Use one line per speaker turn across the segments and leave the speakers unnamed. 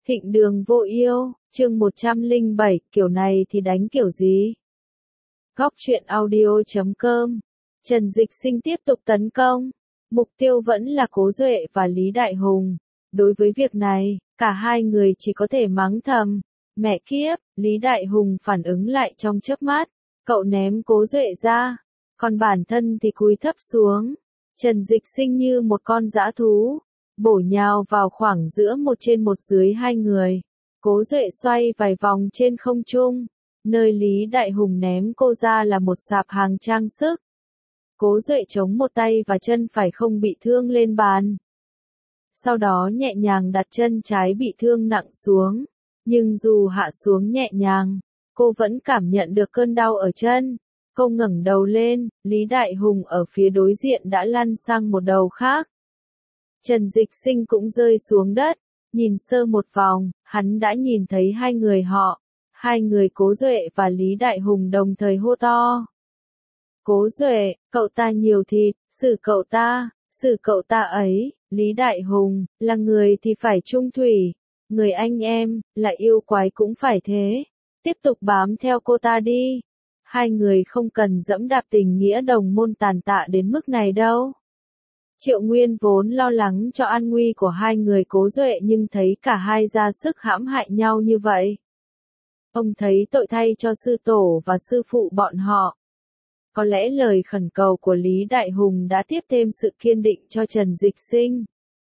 Thịnh đường vô yêu, chương 107, kiểu này thì đánh kiểu gì? Góc truyện audio.com. Trần Dịch Sinh tiếp tục tấn công. Mục tiêu vẫn là Cố Duệ và Lý Đại Hùng. Đối với việc này, cả hai người chỉ có thể mắng thầm. Mẹ kiếp, Lý Đại Hùng phản ứng lại trong chớp mắt. Cậu ném Cố Duệ ra. Còn bản thân thì cúi thấp xuống. Trần Dịch Sinh như một con dã thú. Bổ nhào vào khoảng giữa một trên một dưới hai người. Cố Duệ xoay vài vòng trên không trung. Nơi Lý Đại Hùng ném cô ra là một sạp hàng trang sức. Cố Duệ chống một tay và chân phải không bị thương lên bàn. Sau đó nhẹ nhàng đặt chân trái bị thương nặng xuống. Nhưng dù hạ xuống nhẹ nhàng, cô vẫn cảm nhận được cơn đau ở chân. Cô ngẩng đầu lên, Lý Đại Hùng ở phía đối diện đã lăn sang một đầu khác. Trần Dịch Sinh cũng rơi xuống đất, nhìn sơ một vòng, hắn đã nhìn thấy hai người họ. Hai người Cố Duệ và Lý Đại Hùng đồng thời hô to. Cố Duệ, cậu ta nhiều thịt, xử cậu ta ấy. Lý Đại Hùng, là người thì phải trung thủy, người anh em, là yêu quái cũng phải thế. Tiếp tục bám theo cô ta đi. Hai người không cần dẫm đạp tình nghĩa đồng môn tàn tạ đến mức này đâu. Triệu Nguyên vốn lo lắng cho an nguy của hai người Cố Duệ nhưng thấy cả hai ra sức hãm hại nhau như vậy. Ông thấy tội thay cho sư tổ và sư phụ bọn họ. Có lẽ lời khẩn cầu của Lý Đại Hùng đã tiếp thêm sự kiên định cho Trần Dịch Sinh.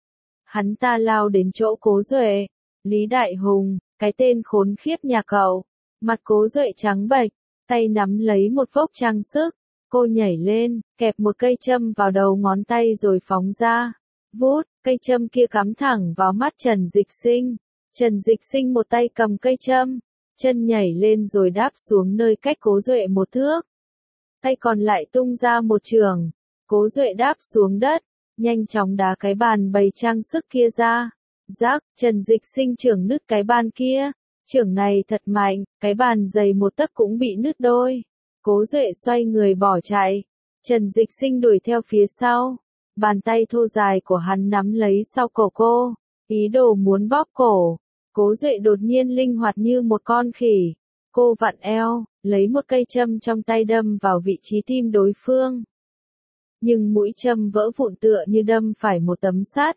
Hắn ta lao đến chỗ Cố Duệ. Lý Đại Hùng, cái tên khốn khiếp nhà cậu. Mặt Cố Duệ trắng bệch, tay nắm lấy một vốc trang sức. Cô nhảy lên, kẹp một cây châm vào đầu ngón tay rồi phóng ra. Vút, cây châm kia cắm thẳng vào mắt Trần Dịch Sinh. Trần Dịch Sinh một tay cầm cây châm, chân nhảy lên rồi đáp xuống nơi cách Cố Duệ một thước. Tay còn lại tung ra một chưởng. Cố Duệ đáp xuống đất, nhanh chóng đá cái bàn bày trang sức kia ra. Rắc, Trần Dịch Sinh chưởng nứt cái bàn kia. Chưởng này thật mạnh, cái bàn dày một tấc cũng bị nứt đôi. Cố Duệ xoay người bỏ chạy. Trần Dịch Sinh đuổi theo phía sau. Bàn tay thô dài của hắn nắm lấy sau cổ cô. Ý đồ muốn bóp cổ. Cố Duệ đột nhiên linh hoạt như một con khỉ. Cô vặn eo, lấy một cây châm trong tay đâm vào vị trí tim đối phương. Nhưng mũi châm vỡ vụn tựa như đâm phải một tấm sắt.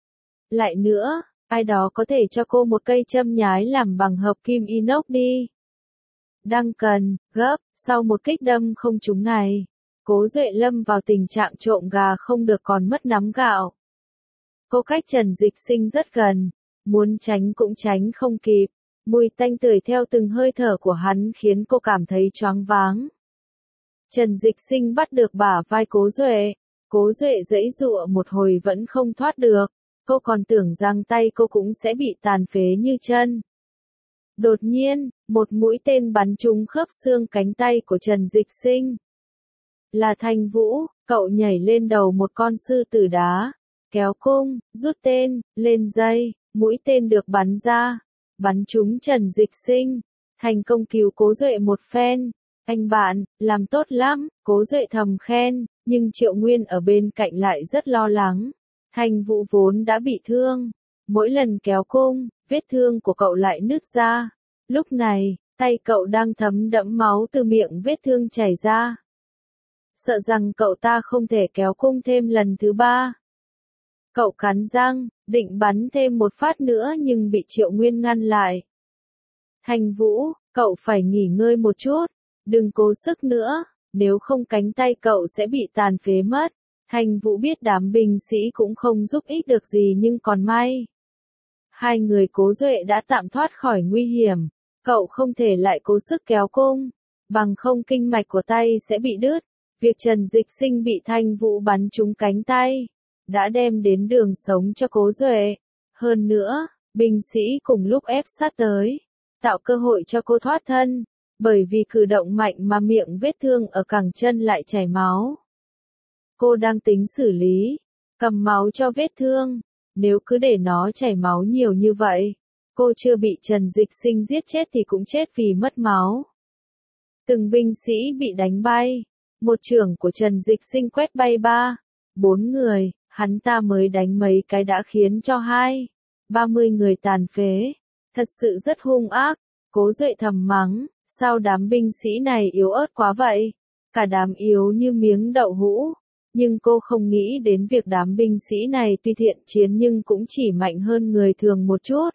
Lại nữa, ai đó có thể cho cô một cây châm nhái làm bằng hợp kim inox đi. Đang cần, gấp, sau một kích đâm không trúng này. Cố Duệ lâm vào tình trạng trộm gà không được còn mất nắm gạo. Cô cách Trần Dịch Sinh rất gần, muốn tránh cũng tránh không kịp. Mùi tanh tưởi theo từng hơi thở của hắn khiến cô cảm thấy choáng váng. Trần Dịch Sinh bắt được bả vai Cố Duệ. Cố Duệ giãy giụa một hồi vẫn không thoát được. Cô còn tưởng rằng tay cô cũng sẽ bị tàn phế như chân. Đột nhiên, một mũi tên bắn trúng khớp xương cánh tay của Trần Dịch Sinh. Là Thanh Vũ, cậu nhảy lên đầu một con sư tử đá. Kéo cung, rút tên, lên dây, mũi tên được bắn ra. Bắn trúng Trần Dịch Sinh. Thành công cứu Cố Duệ một phen. Anh bạn, làm tốt lắm, Cố Duệ thầm khen, nhưng Triệu Nguyên ở bên cạnh lại rất lo lắng. Thanh Vũ vốn đã bị thương. Mỗi lần kéo cung, vết thương của cậu lại nứt ra. Lúc này, tay cậu đang thấm đẫm máu từ miệng vết thương chảy ra. Sợ rằng cậu ta không thể kéo cung thêm lần thứ ba. Cậu cắn răng, định bắn thêm một phát nữa nhưng bị Triệu Nguyên ngăn lại. Thanh Vũ, cậu phải nghỉ ngơi một chút, đừng cố sức nữa, nếu không cánh tay cậu sẽ bị tàn phế mất. Thanh Vũ biết đám binh sĩ cũng không giúp ích được gì nhưng còn may. Hai người Cố Duệ đã tạm thoát khỏi nguy hiểm, cậu không thể lại cố sức kéo cung, bằng không kinh mạch của tay sẽ bị đứt. Việc Trần Dịch Sinh bị Thanh Vũ bắn trúng cánh tay, đã đem đến đường sống cho Cố Duệ. Hơn nữa, binh sĩ cùng lúc ép sát tới, tạo cơ hội cho cô thoát thân, bởi vì cử động mạnh mà miệng vết thương ở cẳng chân lại chảy máu. Cô đang tính xử lý, cầm máu cho vết thương, nếu cứ để nó chảy máu nhiều như vậy, cô chưa bị Trần Dịch Sinh giết chết thì cũng chết vì mất máu. Từng binh sĩ bị đánh bay, một chưởng của Trần Dịch Sinh quét bay 4 người, hắn ta mới đánh mấy cái đã khiến cho 30 người tàn phế. Thật sự rất hung ác, Cố Duệ thầm mắng, sao đám binh sĩ này yếu ớt quá vậy? Cả đám yếu như miếng đậu hũ. Nhưng cô không nghĩ đến việc đám binh sĩ này tuy thiện chiến nhưng cũng chỉ mạnh hơn người thường một chút.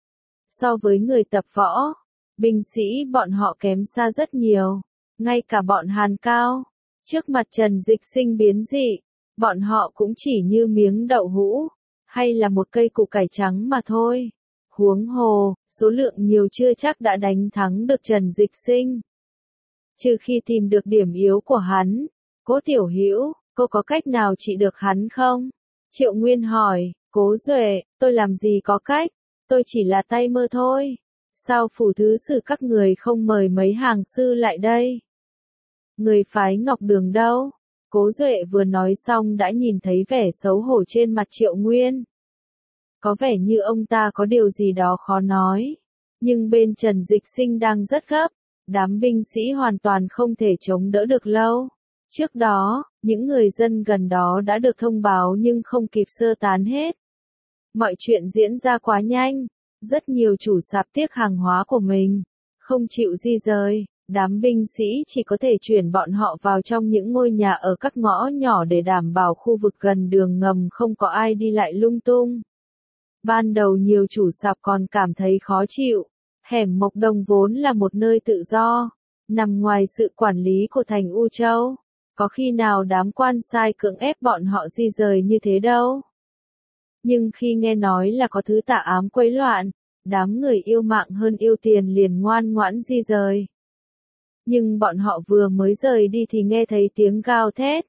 So với người tập võ, binh sĩ bọn họ kém xa rất nhiều. Ngay cả bọn Hàn Cao, trước mặt Trần Dịch Sinh biến dị, bọn họ cũng chỉ như miếng đậu hũ, hay là một cây củ cải trắng mà thôi. Huống hồ, số lượng nhiều chưa chắc đã đánh thắng được Trần Dịch Sinh. Trừ khi tìm được điểm yếu của hắn. Cố Tiểu Hữu, cô có cách nào trị được hắn không? Triệu Nguyên hỏi. Cố Duệ, tôi làm gì có cách, tôi chỉ là tay mơ thôi. Sao phủ thứ sử các người không mời mấy hàng sư lại đây? Người phái Ngọc Đường đâu? Cố Duệ vừa nói xong đã nhìn thấy vẻ xấu hổ trên mặt Triệu Nguyên. Có vẻ như ông ta có điều gì đó khó nói. Nhưng bên Trần Dịch Sinh đang rất gấp, đám binh sĩ hoàn toàn không thể chống đỡ được lâu. Trước đó, những người dân gần đó đã được thông báo nhưng không kịp sơ tán hết. Mọi chuyện diễn ra quá nhanh, rất nhiều chủ sạp tiếc hàng hóa của mình, không chịu di rời. Đám binh sĩ chỉ có thể chuyển bọn họ vào trong những ngôi nhà ở các ngõ nhỏ để đảm bảo khu vực gần đường ngầm không có ai đi lại lung tung. Ban đầu nhiều chủ sạp còn cảm thấy khó chịu. Hẻm Mộc Đồng vốn là một nơi tự do, nằm ngoài sự quản lý của thành U Châu. Có khi nào đám quan sai cưỡng ép bọn họ di rời như thế đâu. Nhưng khi nghe nói là có thứ tà ám quấy loạn, đám người yêu mạng hơn yêu tiền liền ngoan ngoãn di rời. Nhưng bọn họ vừa mới rời đi thì nghe thấy tiếng gào thét.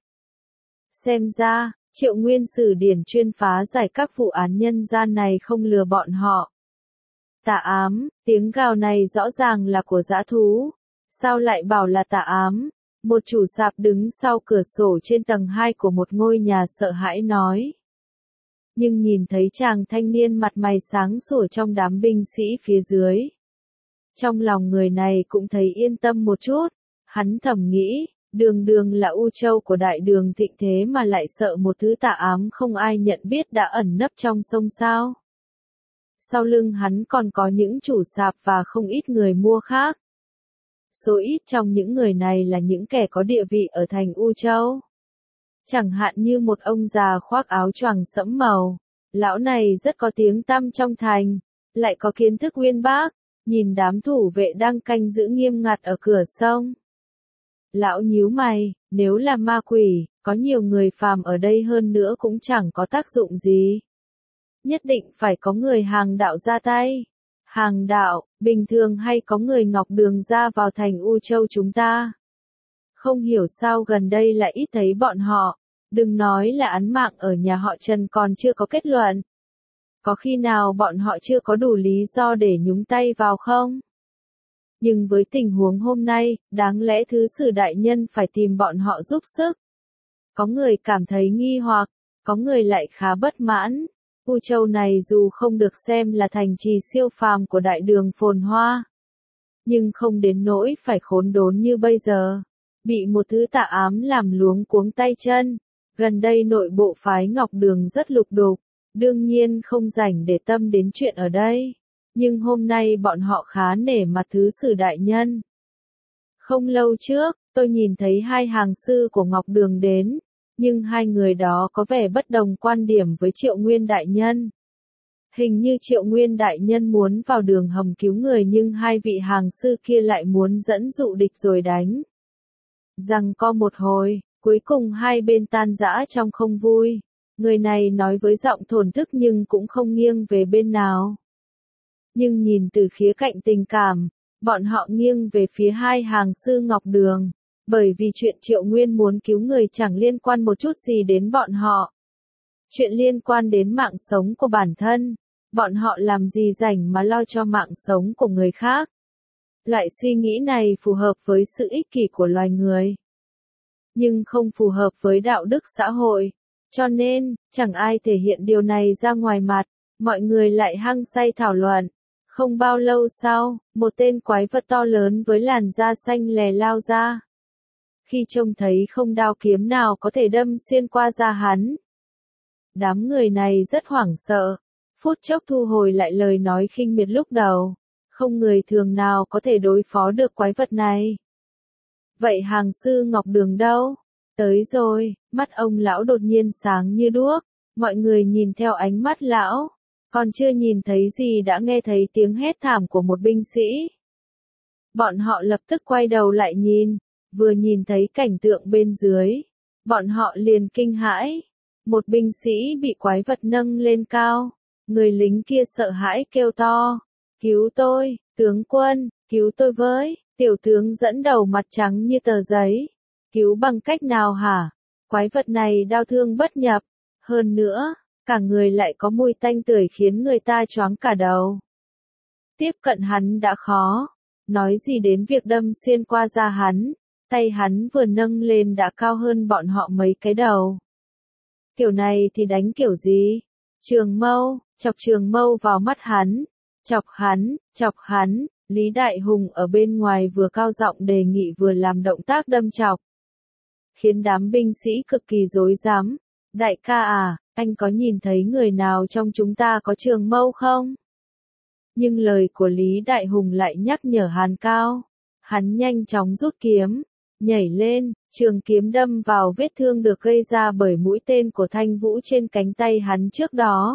Xem ra, Triệu Nguyên Sử Điển chuyên phá giải các vụ án nhân gian này không lừa bọn họ. Tà ám, tiếng gào này rõ ràng là của dã thú. Sao lại bảo là tà ám? Một chủ sạp đứng sau cửa sổ trên tầng 2 của một ngôi nhà sợ hãi nói. Nhưng nhìn thấy chàng thanh niên mặt mày sáng sủa trong đám binh sĩ phía dưới. Trong lòng người này cũng thấy yên tâm một chút. Hắn thầm nghĩ, đường đường là U Châu của đại đường thịnh thế mà lại sợ một thứ tà ám không ai nhận biết đã ẩn nấp trong sông sao. Sau lưng hắn còn có những chủ sạp và không ít người mua khác. Số ít trong những người này là những kẻ có địa vị ở thành U Châu. Chẳng hạn như một ông già khoác áo choàng sẫm màu. Lão này rất có tiếng tăm trong thành, lại có kiến thức uyên bác, nhìn đám thủ vệ đang canh giữ nghiêm ngặt ở cửa sông. Lão nhíu mày, nếu là ma quỷ, có nhiều người phàm ở đây hơn nữa cũng chẳng có tác dụng gì. Nhất định phải có người hàng đạo ra tay. Hàng đạo, bình thường hay có người Ngọc Đường ra vào thành U Châu chúng ta. Không hiểu sao gần đây lại ít thấy bọn họ. Đừng nói là án mạng ở nhà họ Trần còn chưa có kết luận. Có khi nào bọn họ chưa có đủ lý do để nhúng tay vào không? Nhưng với tình huống hôm nay, đáng lẽ thứ sử đại nhân phải tìm bọn họ giúp sức. Có người cảm thấy nghi hoặc, có người lại khá bất mãn. U Châu này dù không được xem là thành trì siêu phàm của đại đường phồn hoa, nhưng không đến nỗi phải khốn đốn như bây giờ. Bị một thứ tà ám làm luống cuống tay chân. Gần đây nội bộ phái Ngọc Đường rất lục đục, đương nhiên không rảnh để tâm đến chuyện ở đây. Nhưng hôm nay bọn họ khá nể mặt thứ sử đại nhân. Không lâu trước, tôi nhìn thấy hai hàng sư của Ngọc Đường đến, nhưng hai người đó có vẻ bất đồng quan điểm với Triệu Nguyên đại nhân. Hình như Triệu Nguyên đại nhân muốn vào đường hầm cứu người nhưng hai vị hàng sư kia lại muốn dẫn dụ địch rồi đánh. Giằng co một hồi, cuối cùng hai bên tan rã trong không vui. Người này nói với giọng thổn thức nhưng cũng không nghiêng về bên nào. Nhưng nhìn từ khía cạnh tình cảm, bọn họ nghiêng về phía hai hàng sư Ngọc Đường. Bởi vì chuyện Triệu Nguyên muốn cứu người chẳng liên quan một chút gì đến bọn họ. Chuyện liên quan đến mạng sống của bản thân. Bọn họ làm gì rảnh mà lo cho mạng sống của người khác. Loại suy nghĩ này phù hợp với sự ích kỷ của loài người. Nhưng không phù hợp với đạo đức xã hội. Cho nên, chẳng ai thể hiện điều này ra ngoài mặt. Mọi người lại hăng say thảo luận. Không bao lâu sau, một tên quái vật to lớn với làn da xanh lè lao ra. Khi trông thấy không đao kiếm nào có thể đâm xuyên qua da hắn. Đám người này rất hoảng sợ. phút chốc thu hồi lại lời nói khinh miệt lúc đầu. Không người thường nào có thể đối phó được quái vật này. Vậy hàng sư Ngọc Đường đâu? Tới rồi, mắt ông lão đột nhiên sáng như đuốc. Mọi người nhìn theo ánh mắt lão. Còn chưa nhìn thấy gì đã nghe thấy tiếng hét thảm của một binh sĩ. Bọn họ lập tức quay đầu lại nhìn. Vừa nhìn thấy cảnh tượng bên dưới. Bọn họ liền kinh hãi. Một binh sĩ bị quái vật nâng lên cao. Người lính kia sợ hãi kêu to. Cứu tôi, tướng quân, cứu tôi với. Tiểu tướng dẫn đầu mặt trắng như tờ giấy. Cứu bằng cách nào hả? Quái vật này đau thương bất nhập. Hơn nữa, cả người lại có mùi tanh tưởi khiến người ta choáng cả đầu. Tiếp cận hắn đã khó. Nói gì đến việc đâm xuyên qua da hắn. Tay hắn vừa nâng lên đã cao hơn bọn họ mấy cái đầu. Kiểu này thì đánh kiểu gì? Trường mâu, chọc trường mâu vào mắt hắn. Chọc hắn. Lý Đại Hùng ở bên ngoài vừa cao giọng đề nghị vừa làm động tác đâm chọc. Khiến đám binh sĩ cực kỳ rối rắm. Đại ca à, anh có nhìn thấy người nào trong chúng ta có trường mâu không? Nhưng lời của Lý Đại Hùng lại nhắc nhở Hàn Cao. Hắn nhanh chóng rút kiếm, nhảy lên, trường kiếm đâm vào vết thương được gây ra bởi mũi tên của Thanh Vũ trên cánh tay hắn trước đó.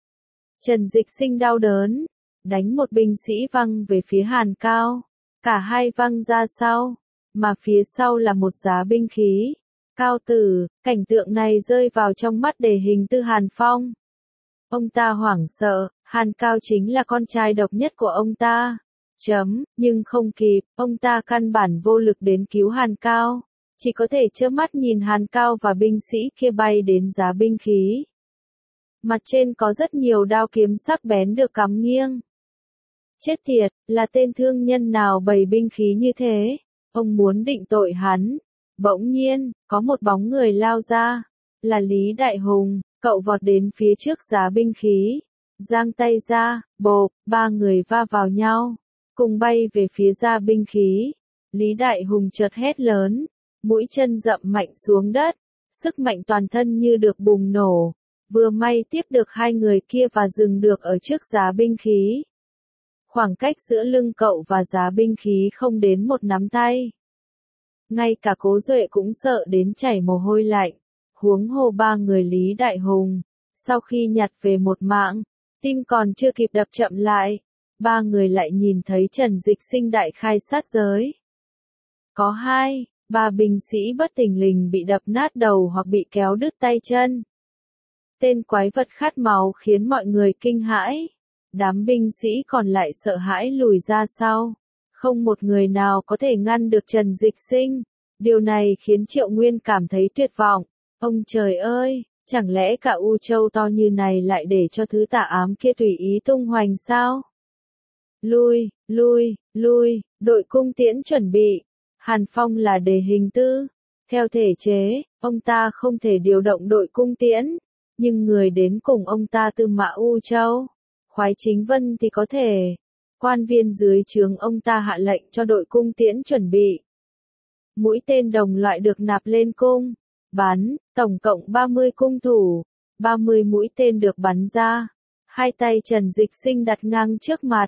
Trần Dịch Sinh đau đớn, đánh một binh sĩ văng về phía Hàn Cao. Cả hai văng ra sau, mà phía sau là một giá binh khí. Cao Tử, cảnh tượng này rơi vào trong mắt Đề Hình Tư Hàn Phong. Ông ta hoảng sợ, Hàn Cao chính là con trai độc nhất của ông ta. Nhưng không kịp, ông ta căn bản vô lực đến cứu Hàn Cao. Chỉ có thể trơ mắt nhìn Hàn Cao và binh sĩ kia bay đến giá binh khí. Mặt trên có rất nhiều đao kiếm sắc bén được cắm nghiêng. Chết tiệt, là tên thương nhân nào bày binh khí như thế? Ông muốn định tội hắn. Bỗng nhiên, có một bóng người lao ra. Là Lý Đại Hùng, cậu vọt đến phía trước giá binh khí. Giang tay ra, bộp, ba người va vào nhau. Cùng bay về phía giá binh khí. Lý Đại Hùng chợt hét lớn. Mũi chân dậm mạnh xuống đất. Sức mạnh toàn thân như được bùng nổ. Vừa may tiếp được hai người kia và dừng được ở trước giá binh khí. Khoảng cách giữa lưng cậu và giá binh khí không đến một nắm tay. Ngay cả Cố Duệ cũng sợ đến chảy mồ hôi lạnh. Huống hồ ba người Lý Đại Hùng. Sau khi nhặt về một mạng, tim còn chưa kịp đập chậm lại. Ba người lại nhìn thấy Trần Dịch Sinh đại khai sát giới. Có 2-3 binh sĩ bất thình lình bị đập nát đầu hoặc bị kéo đứt tay chân. Tên quái vật khát máu khiến mọi người kinh hãi. Đám binh sĩ còn lại sợ hãi lùi ra sau. Không một người nào có thể ngăn được Trần Dịch Sinh. Điều này khiến Triệu Nguyên cảm thấy tuyệt vọng. Ông trời ơi, chẳng lẽ cả U Châu to như này lại để cho thứ tà ám kia tùy ý tung hoành sao? Lui, đội cung tiễn chuẩn bị. Hàn Phong là Đề Hình Tư. Theo thể chế, ông ta không thể điều động đội cung tiễn. Nhưng người đến cùng ông ta Tư Mã U Châu. Khoái Chính Vân thì có thể. Quan viên dưới trướng ông ta hạ lệnh cho đội cung tiễn chuẩn bị. Mũi tên đồng loại được nạp lên cung. Bắn, tổng cộng 30 cung thủ. 30 mũi tên được bắn ra. Hai tay Trần Dịch Sinh đặt ngang trước mặt.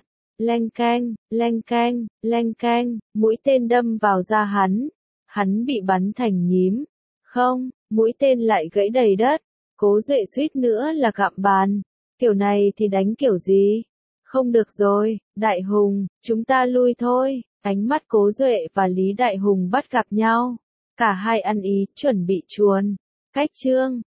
Leng keng, mũi tên đâm vào da hắn. Hắn bị bắn thành nhím. Không, mũi tên lại gãy đầy đất. Cố Duệ suýt nữa là gặm bàn. Kiểu này thì đánh kiểu gì? Không được rồi, Đại Hùng, chúng ta lui thôi. Ánh mắt Cố Duệ và Lý Đại Hùng bắt gặp nhau. Cả hai ăn ý, chuẩn bị chuồn. Cách chương